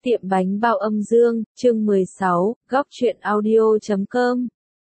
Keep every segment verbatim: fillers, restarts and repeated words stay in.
Tiệm bánh bao âm dương, chương mười sáu, góc truyện audio chấm com.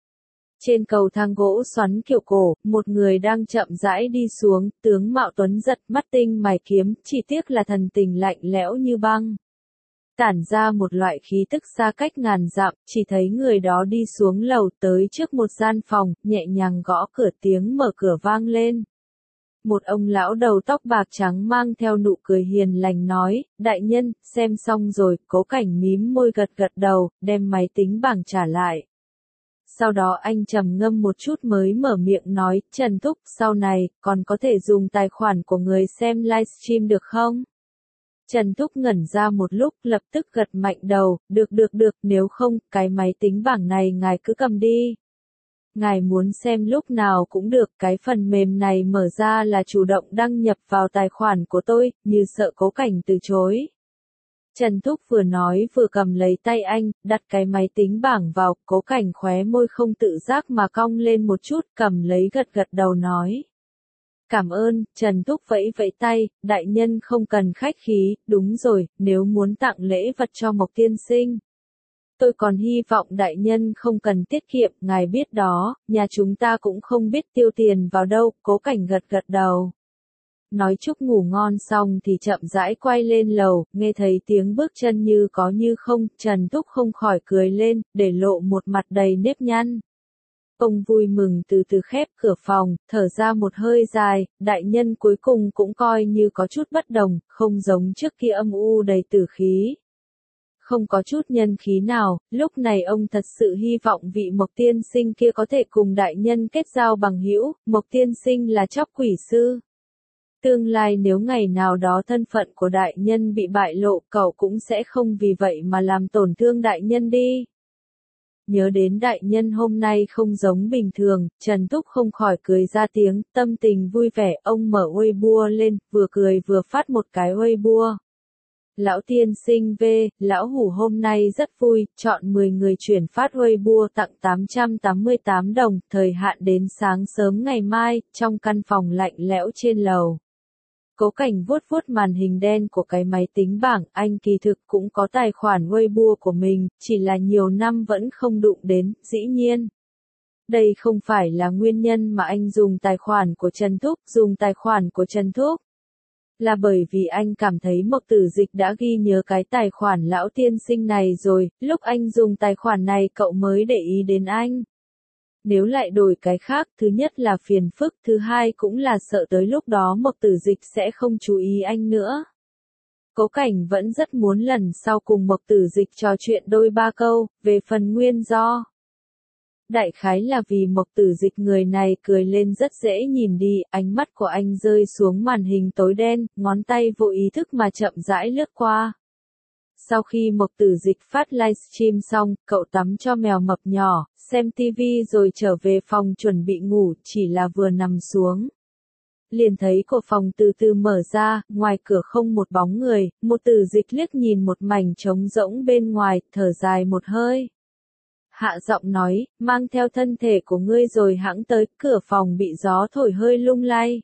Trên cầu thang gỗ xoắn kiểu cổ, một người đang chậm rãi đi xuống, tướng mạo tuấn giật, mắt tinh mày kiếm, chỉ tiếc là thần tình lạnh lẽo như băng. Tản ra một loại khí tức xa cách ngàn dặm, chỉ thấy người đó đi xuống lầu tới trước một gian phòng, nhẹ nhàng gõ cửa, tiếng mở cửa vang lên. Một ông lão đầu tóc bạc trắng mang theo nụ cười hiền lành nói, đại nhân, xem xong rồi, Cố Cảnh mím môi gật gật đầu, đem máy tính bảng trả lại. Sau đó anh trầm ngâm một chút mới mở miệng nói, Trần Thúc, sau này, còn có thể dùng tài khoản của người xem livestream được không? Trần Thúc ngẩn ra một lúc, lập tức gật mạnh đầu, được được được, nếu không, cái máy tính bảng này ngài cứ cầm đi. Ngài muốn xem lúc nào cũng được, cái phần mềm này mở ra là chủ động đăng nhập vào tài khoản của tôi, như sợ Cố Cảnh từ chối. Trần Thúc vừa nói vừa cầm lấy tay anh, đặt cái máy tính bảng vào, Cố Cảnh khóe môi không tự giác mà cong lên một chút, cầm lấy gật gật đầu nói. Cảm ơn, Trần Thúc vẫy vẫy tay, đại nhân không cần khách khí, đúng rồi, nếu muốn tặng lễ vật cho Mộc tiên sinh. Tôi còn hy vọng đại nhân không cần tiết kiệm, ngài biết đó, nhà chúng ta cũng không biết tiêu tiền vào đâu, Cố Cảnh gật gật đầu. Nói chúc ngủ ngon xong thì chậm rãi quay lên lầu, nghe thấy tiếng bước chân như có như không, Trần Thúc không khỏi cười lên, để lộ một mặt đầy nếp nhăn. Ông vui mừng từ từ khép cửa phòng, thở ra một hơi dài, đại nhân cuối cùng cũng coi như có chút bất đồng, không giống trước kia âm u đầy tử khí. Không có chút nhân khí nào, lúc này ông thật sự hy vọng vị Mộc tiên sinh kia có thể cùng đại nhân kết giao bằng hữu. Mộc tiên sinh là chóc quỷ sư. Tương lai nếu ngày nào đó thân phận của đại nhân bị bại lộ, cậu cũng sẽ không vì vậy mà làm tổn thương đại nhân đi. Nhớ đến đại nhân hôm nay không giống bình thường, Trần Thúc không khỏi cười ra tiếng, tâm tình vui vẻ, ông mở Weibo lên, vừa cười vừa phát một cái Weibo. Lão tiên sinh V, lão hủ hôm nay rất vui, chọn mười người chuyển phát Weibo tặng tám trăm tám mươi tám đồng, thời hạn đến sáng sớm ngày mai, trong căn phòng lạnh lẽo trên lầu. Cố Cảnh vuốt vuốt màn hình đen của cái máy tính bảng, anh kỳ thực cũng có tài khoản Weibo của mình, chỉ là nhiều năm vẫn không đụng đến, dĩ nhiên. Đây không phải là nguyên nhân mà anh dùng tài khoản của Trần Thúc, dùng tài khoản của Trần Thúc. Là bởi vì anh cảm thấy Mộc Tử Dịch đã ghi nhớ cái tài khoản lão tiên sinh này rồi, lúc anh dùng tài khoản này cậu mới để ý đến anh. Nếu lại đổi cái khác, thứ nhất là phiền phức, thứ hai cũng là sợ tới lúc đó Mộc Tử Dịch sẽ không chú ý anh nữa. Cố Cảnh vẫn rất muốn lần sau cùng Mộc Tử Dịch trò chuyện đôi ba câu, về phần nguyên do. Đại khái là vì Mộc Tử Dịch người này cười lên rất dễ nhìn đi, ánh mắt của anh rơi xuống màn hình tối đen, ngón tay vô ý thức mà chậm rãi lướt qua. Sau khi Mộc Tử Dịch phát livestream xong, cậu tắm cho mèo mập nhỏ, xem tivi rồi trở về phòng chuẩn bị ngủ, chỉ là vừa nằm xuống. Liền thấy cửa phòng từ từ mở ra, ngoài cửa không một bóng người, Mộc Tử Dịch liếc nhìn một mảnh trống rỗng bên ngoài, thở dài một hơi. Hạ giọng nói, mang theo thân thể của ngươi rồi hãng tới, cửa phòng bị gió thổi hơi lung lay.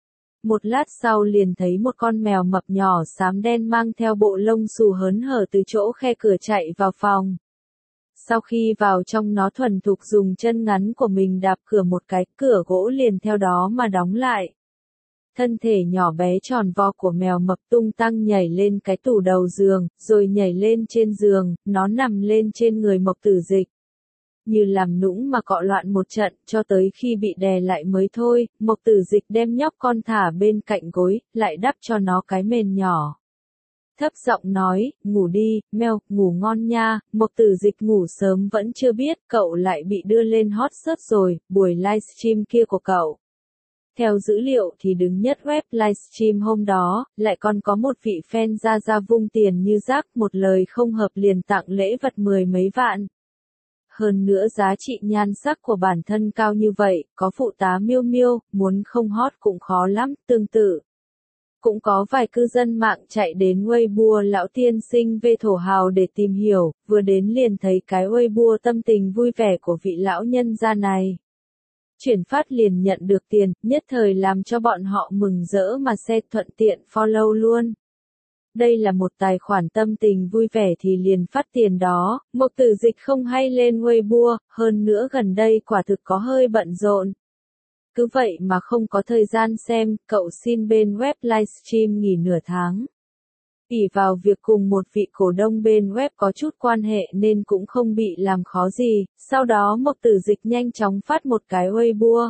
Một lát sau liền thấy một con mèo mập nhỏ xám đen mang theo bộ lông xù hớn hở từ chỗ khe cửa chạy vào phòng. Sau khi vào trong nó thuần thục dùng chân ngắn của mình đạp cửa một cái, cửa gỗ liền theo đó mà đóng lại. Thân thể nhỏ bé tròn vo của mèo mập tung tăng nhảy lên cái tủ đầu giường, rồi nhảy lên trên giường, nó nằm lên trên người Mộc Tử Dịch. Như làm nũng mà cọ loạn một trận, cho tới khi bị đè lại mới thôi, Mộc Tử Dịch đem nhóc con thả bên cạnh gối, lại đắp cho nó cái mền nhỏ. Thấp giọng nói, ngủ đi, mèo, ngủ ngon nha. Mộc Tử Dịch ngủ sớm vẫn chưa biết, cậu lại bị đưa lên hot search rồi, buổi livestream kia của cậu. Theo dữ liệu thì đứng nhất web livestream hôm đó, lại còn có một vị fan ra ra vung tiền như rác, một lời không hợp liền tặng lễ vật mười mấy vạn. Hơn nữa giá trị nhan sắc của bản thân cao như vậy, có phụ tá Miêu Miêu, muốn không hot cũng khó lắm, tương tự. Cũng có vài cư dân mạng chạy đến Weibo lão tiên sinh về thổ hào để tìm hiểu, vừa đến liền thấy cái Weibo tâm tình vui vẻ của vị lão nhân gia này. Chuyển phát liền nhận được tiền, nhất thời làm cho bọn họ mừng rỡ mà xe thuận tiện follow luôn. Đây là một tài khoản tâm tình vui vẻ thì liền phát tiền đó, Mộc Tử Dịch không hay lên Weibo, hơn nữa gần đây quả thực có hơi bận rộn. Cứ vậy mà không có thời gian xem, cậu xin bên web livestream nghỉ nửa tháng. ỷ vào việc cùng một vị cổ đông bên web có chút quan hệ nên cũng không bị làm khó gì, sau đó Mộc Tử Dịch nhanh chóng phát một cái Weibo.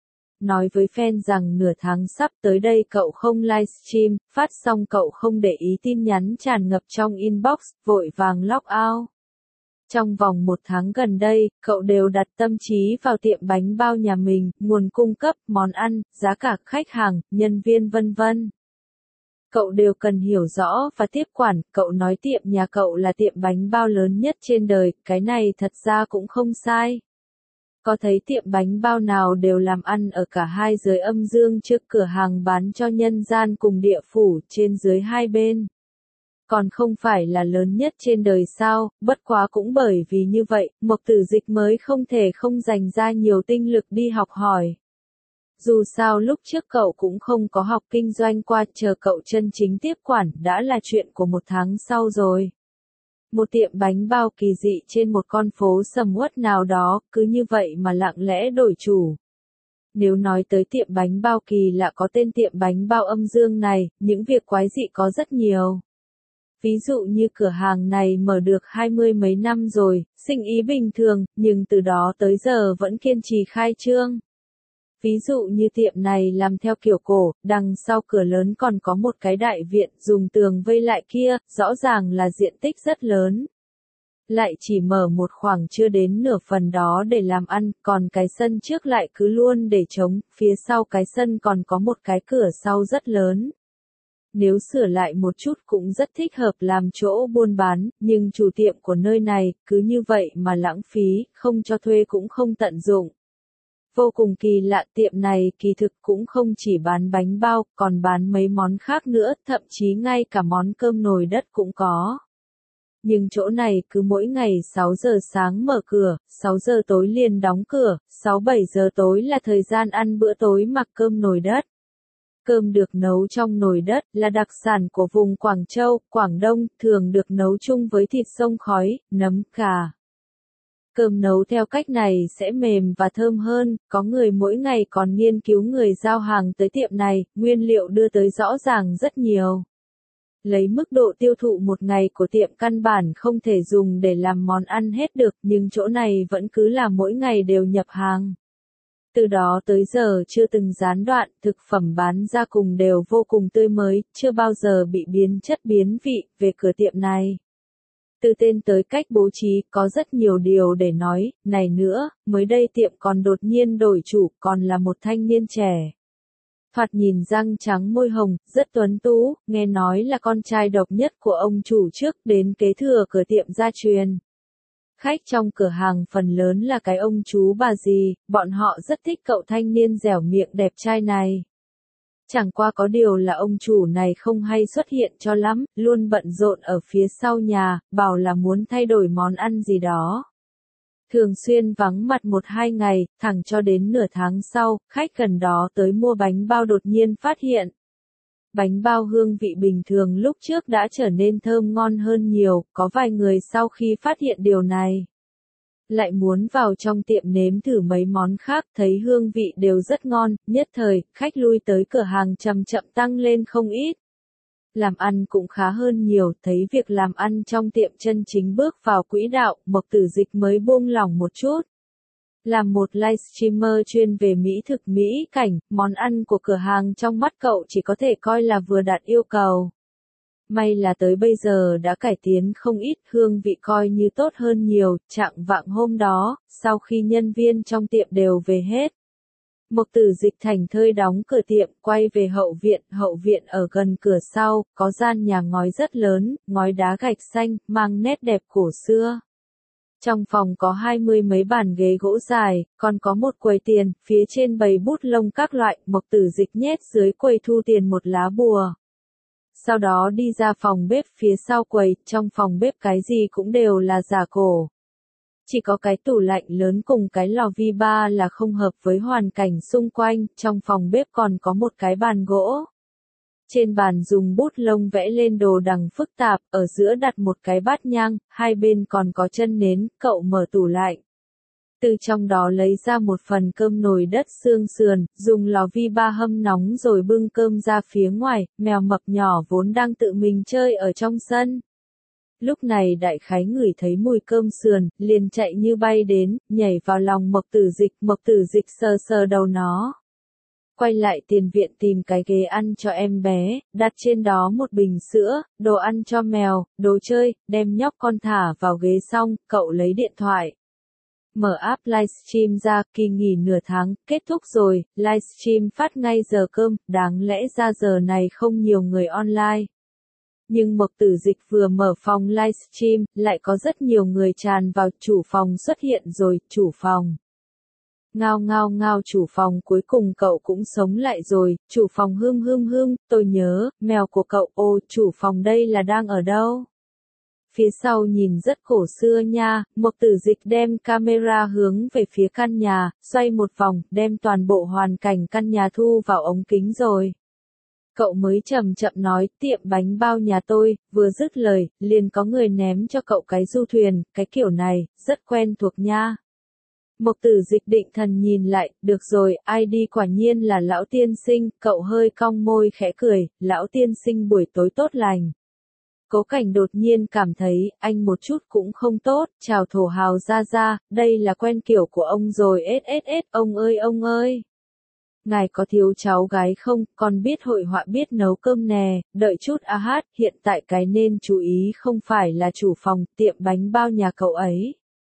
Nói với fan rằng nửa tháng sắp tới đây cậu không livestream, phát xong cậu không để ý tin nhắn tràn ngập trong inbox, vội vàng log out. Trong vòng một tháng gần đây, cậu đều đặt tâm trí vào tiệm bánh bao nhà mình, nguồn cung cấp, món ăn, giá cả khách hàng, nhân viên vân vân. Cậu đều cần hiểu rõ và tiếp quản, cậu nói tiệm nhà cậu là tiệm bánh bao lớn nhất trên đời, cái này thật ra cũng không sai. Có thấy tiệm bánh bao nào đều làm ăn ở cả hai giới âm dương trước cửa hàng bán cho nhân gian cùng địa phủ trên dưới hai bên. Còn không phải là lớn nhất trên đời sao, bất quá cũng bởi vì như vậy, Mộc Tử Dịch mới không thể không dành ra nhiều tinh lực đi học hỏi. Dù sao lúc trước cậu cũng không có học kinh doanh qua, chờ cậu chân chính tiếp quản đã là chuyện của một tháng sau rồi. Một tiệm bánh bao kỳ dị trên một con phố sầm uất nào đó, cứ như vậy mà lặng lẽ đổi chủ. Nếu nói tới tiệm bánh bao kỳ lạ có tên tiệm bánh bao âm dương này, những việc quái dị có rất nhiều. Ví dụ như cửa hàng này mở được hai mươi mấy năm rồi, sinh ý bình thường, nhưng từ đó tới giờ vẫn kiên trì khai trương. Ví dụ như tiệm này làm theo kiểu cổ, đằng sau cửa lớn còn có một cái đại viện dùng tường vây lại kia, rõ ràng là diện tích rất lớn. Lại chỉ mở một khoảng chưa đến nửa phần đó để làm ăn, còn cái sân trước lại cứ luôn để trống, phía sau cái sân còn có một cái cửa sau rất lớn. Nếu sửa lại một chút cũng rất thích hợp làm chỗ buôn bán, nhưng chủ tiệm của nơi này, cứ như vậy mà lãng phí, không cho thuê cũng không tận dụng. Vô cùng kỳ lạ, tiệm này kỳ thực cũng không chỉ bán bánh bao, còn bán mấy món khác nữa, thậm chí ngay cả món cơm nồi đất cũng có. Nhưng chỗ này cứ mỗi ngày sáu giờ sáng mở cửa, sáu giờ tối liền đóng cửa, sáu bảy giờ tối là thời gian ăn bữa tối mặc cơm nồi đất. Cơm được nấu trong nồi đất là đặc sản của vùng Quảng Châu, Quảng Đông, thường được nấu chung với thịt xông khói, nấm, gà. Cơm nấu theo cách này sẽ mềm và thơm hơn, có người mỗi ngày còn nghiên cứu người giao hàng tới tiệm này, nguyên liệu đưa tới rõ ràng rất nhiều. Lấy mức độ tiêu thụ một ngày của tiệm căn bản không thể dùng để làm món ăn hết được, nhưng chỗ này vẫn cứ là mỗi ngày đều nhập hàng. Từ đó tới giờ chưa từng gián đoạn, thực phẩm bán ra cùng đều vô cùng tươi mới, chưa bao giờ bị biến chất biến vị, về cửa tiệm này. Từ tên tới cách bố trí, có rất nhiều điều để nói, này nữa, mới đây tiệm còn đột nhiên đổi chủ, còn là một thanh niên trẻ. Thoạt nhìn răng trắng môi hồng, rất tuấn tú, nghe nói là con trai độc nhất của ông chủ trước đến kế thừa cửa tiệm gia truyền. Khách trong cửa hàng phần lớn là cái ông chú bà dì, bọn họ rất thích cậu thanh niên dẻo miệng đẹp trai này. Chẳng qua có điều là ông chủ này không hay xuất hiện cho lắm, luôn bận rộn ở phía sau nhà, bảo là muốn thay đổi món ăn gì đó. Thường xuyên vắng mặt một hai ngày, thẳng cho đến nửa tháng sau, khách gần đó tới mua bánh bao đột nhiên phát hiện. Bánh bao hương vị bình thường lúc trước đã trở nên thơm ngon hơn nhiều, có vài người sau khi phát hiện điều này. Lại muốn vào trong tiệm nếm thử mấy món khác, thấy hương vị đều rất ngon, nhất thời, khách lui tới cửa hàng chậm chậm tăng lên không ít. Làm ăn cũng khá hơn nhiều, thấy việc làm ăn trong tiệm chân chính bước vào quỹ đạo, Mộc Tử Dịch mới buông lỏng một chút. Làm một livestreamer chuyên về mỹ thực mỹ cảnh, món ăn của cửa hàng trong mắt cậu chỉ có thể coi là vừa đạt yêu cầu. May là tới bây giờ đã cải tiến không ít, hương vị coi như tốt hơn nhiều, trạng vạng hôm đó, sau khi nhân viên trong tiệm đều về hết. Mộc Tử Dịch thành thơi đóng cửa tiệm, quay về hậu viện, hậu viện ở gần cửa sau, có gian nhà ngói rất lớn, ngói đá gạch xanh, mang nét đẹp cổ xưa. Trong phòng có hai mươi mấy bàn ghế gỗ dài, còn có một quầy tiền, phía trên bày bút lông các loại, Mộc Tử Dịch nhét dưới quầy thu tiền một lá bùa. Sau đó đi ra phòng bếp phía sau quầy, trong phòng bếp cái gì cũng đều là giả cổ. Chỉ có cái tủ lạnh lớn cùng cái lò vi ba là không hợp với hoàn cảnh xung quanh, trong phòng bếp còn có một cái bàn gỗ. Trên bàn dùng bút lông vẽ lên đồ đằng phức tạp, ở giữa đặt một cái bát nhang, hai bên còn có chân nến, cậu mở tủ lạnh. Từ trong đó lấy ra một phần cơm nồi đất xương sườn, dùng lò vi ba hâm nóng rồi bưng cơm ra phía ngoài, mèo mập nhỏ vốn đang tự mình chơi ở trong sân. Lúc này đại khái ngửi thấy mùi cơm sườn, liền chạy như bay đến, nhảy vào lòng Mộc Tử Dịch, Mộc Tử Dịch sờ sờ đầu nó. Quay lại tiền viện tìm cái ghế ăn cho em bé, đặt trên đó một bình sữa, đồ ăn cho mèo, đồ chơi, đem nhóc con thả vào ghế xong, cậu lấy điện thoại. Mở app livestream ra, kỳ nghỉ nửa tháng, kết thúc rồi, livestream phát ngay giờ cơm, đáng lẽ ra giờ này không nhiều người online. Nhưng Mộc Tử Dịch vừa mở phòng livestream, lại có rất nhiều người tràn vào, chủ phòng xuất hiện rồi, chủ phòng. Ngao ngao ngao chủ phòng cuối cùng cậu cũng sống lại rồi, chủ phòng hưng hưng hưng, tôi nhớ, mèo của cậu, ô chủ phòng đây là đang ở đâu? Phía sau nhìn rất cổ xưa nha, Mộc Tử Dịch đem camera hướng về phía căn nhà, xoay một vòng, đem toàn bộ hoàn cảnh căn nhà thu vào ống kính rồi. Cậu mới chậm chậm nói, tiệm bánh bao nhà tôi, vừa dứt lời, liền có người ném cho cậu cái du thuyền, cái kiểu này, rất quen thuộc nha. Mộc Tử Dịch định thần nhìn lại, được rồi, i đê quả nhiên là lão tiên sinh, cậu hơi cong môi khẽ cười, lão tiên sinh buổi tối tốt lành. Cố Cảnh đột nhiên cảm thấy, anh một chút cũng không tốt, chào thổ hào ra ra, đây là quen kiểu của ông rồi sss, ông ơi ông ơi. Ngài có thiếu cháu gái không, con biết hội họa biết nấu cơm nè, đợi chút a hát, hiện tại cái nên chú ý không phải là chủ phòng, tiệm bánh bao nhà cậu ấy.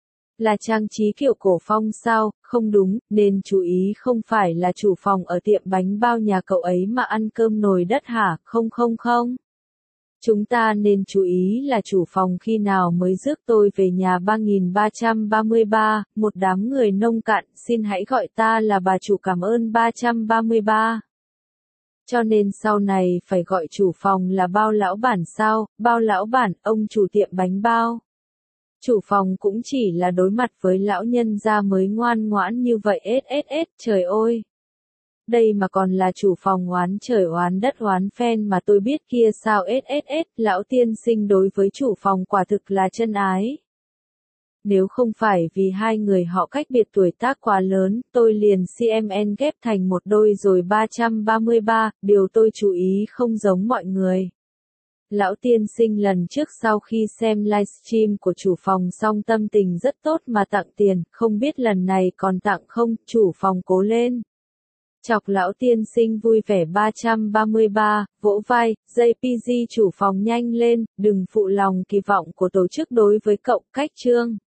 Là trang trí kiểu cổ phong sao, không đúng, nên chú ý không phải là chủ phòng ở tiệm bánh bao nhà cậu ấy mà ăn cơm nồi đất hả, không không không. Chúng ta nên chú ý là chủ phòng khi nào mới rước tôi về nhà ba nghìn ba trăm ba mươi ba, một đám người nông cạn, xin hãy gọi ta là bà chủ cảm ơn ba trăm ba mươi ba. Cho nên sau này phải gọi chủ phòng là bao lão bản sao, bao lão bản, ông chủ tiệm bánh bao. Chủ phòng cũng chỉ là đối mặt với lão nhân gia mới ngoan ngoãn như vậy sss, trời ơi. Đây mà còn là chủ phòng oán trời oán đất oán phen mà tôi biết kia sao sss, lão tiên sinh đối với chủ phòng quả thực là chân ái. Nếu không phải vì hai người họ cách biệt tuổi tác quá lớn, tôi liền xê em en ghép thành một đôi rồi ba trăm ba mươi ba, điều tôi chú ý không giống mọi người. Lão tiên sinh lần trước sau khi xem livestream của chủ phòng xong tâm tình rất tốt mà tặng tiền, không biết lần này còn tặng không, chủ phòng cố lên. Chọc lão tiên sinh vui vẻ ba trăm ba mươi ba, vỗ vai, gi pê giê chủ phòng nhanh lên, đừng phụ lòng kỳ vọng của tổ chức đối với cậu, cách chương.